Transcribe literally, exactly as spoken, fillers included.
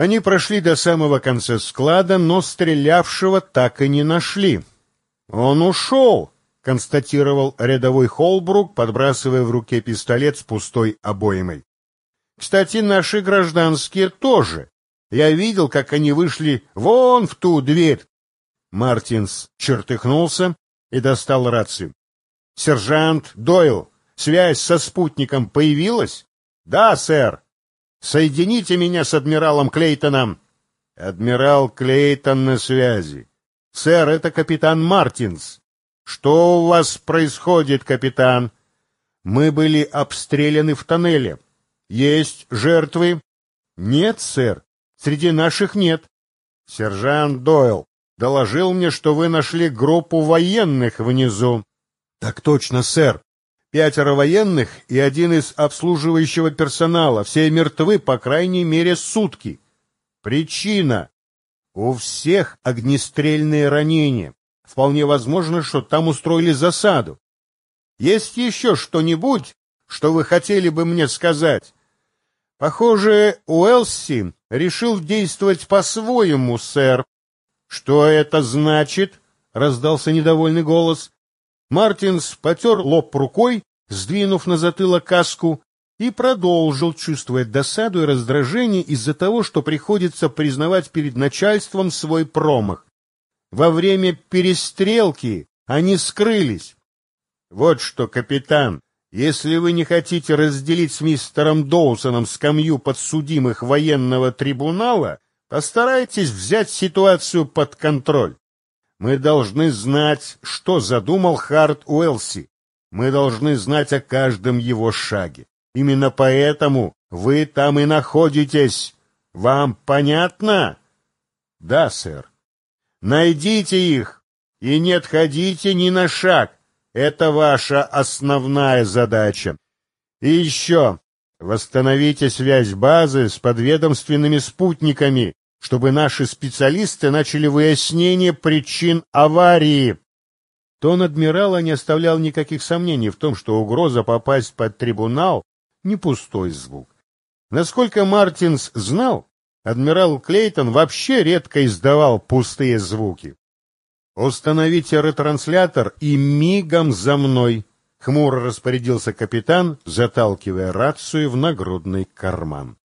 Они прошли до самого конца склада, но стрелявшего так и не нашли. «Он ушел», — констатировал рядовой Холбрук, подбрасывая в руке пистолет с пустой обоймой. «Кстати, наши гражданские тоже. Я видел, как они вышли вон в ту дверь». Мартинс чертыхнулся и достал рацию. «Сержант Дойл, связь со спутником появилась?» «Да, сэр». «Соедините меня с адмиралом Клейтоном». «Адмирал Клейтон на связи». «Сэр, это капитан Мартинс». «Что у вас происходит, капитан?» «Мы были обстреляны в тоннеле». «Есть жертвы?» «Нет, сэр, среди наших нет». «Сержант Дойл доложил мне, что вы нашли группу военных внизу». «Так точно, сэр. Пятеро военных и один из обслуживающего персонала. Все мертвы, по крайней мере, сутки». «Причина?» «У всех огнестрельные ранения. Вполне возможно, что там устроили засаду. Есть еще что-нибудь, что вы хотели бы мне сказать?» «Похоже, Уэлси решил действовать по-своему, сэр». «Что это значит?» — раздался недовольный голос. Мартинс потер лоб рукой, сдвинув на затылок каску, и продолжил, чувствуя досаду и раздражение из-за того, что приходится признавать перед начальством свой промах. Во время перестрелки они скрылись. «Вот что, капитан, если вы не хотите разделить с мистером Доусоном скамью подсудимых военного трибунала, постарайтесь взять ситуацию под контроль. Мы должны знать, что задумал Харт Уэлси. Мы должны знать о каждом его шаге. Именно поэтому вы там и находитесь. Вам понятно?» «Да, сэр». «Найдите их и не отходите ни на шаг. Это ваша основная задача. И еще восстановите связь базы с подведомственными спутниками, чтобы наши специалисты начали выяснение причин аварии». Тон адмирала не оставлял никаких сомнений в том, что угроза попасть под трибунал — не пустой звук. Насколько Мартинс знал, адмирал Клейтон вообще редко издавал пустые звуки. «Установите ретранслятор и мигом за мной», — хмуро распорядился капитан, заталкивая рацию в нагрудный карман.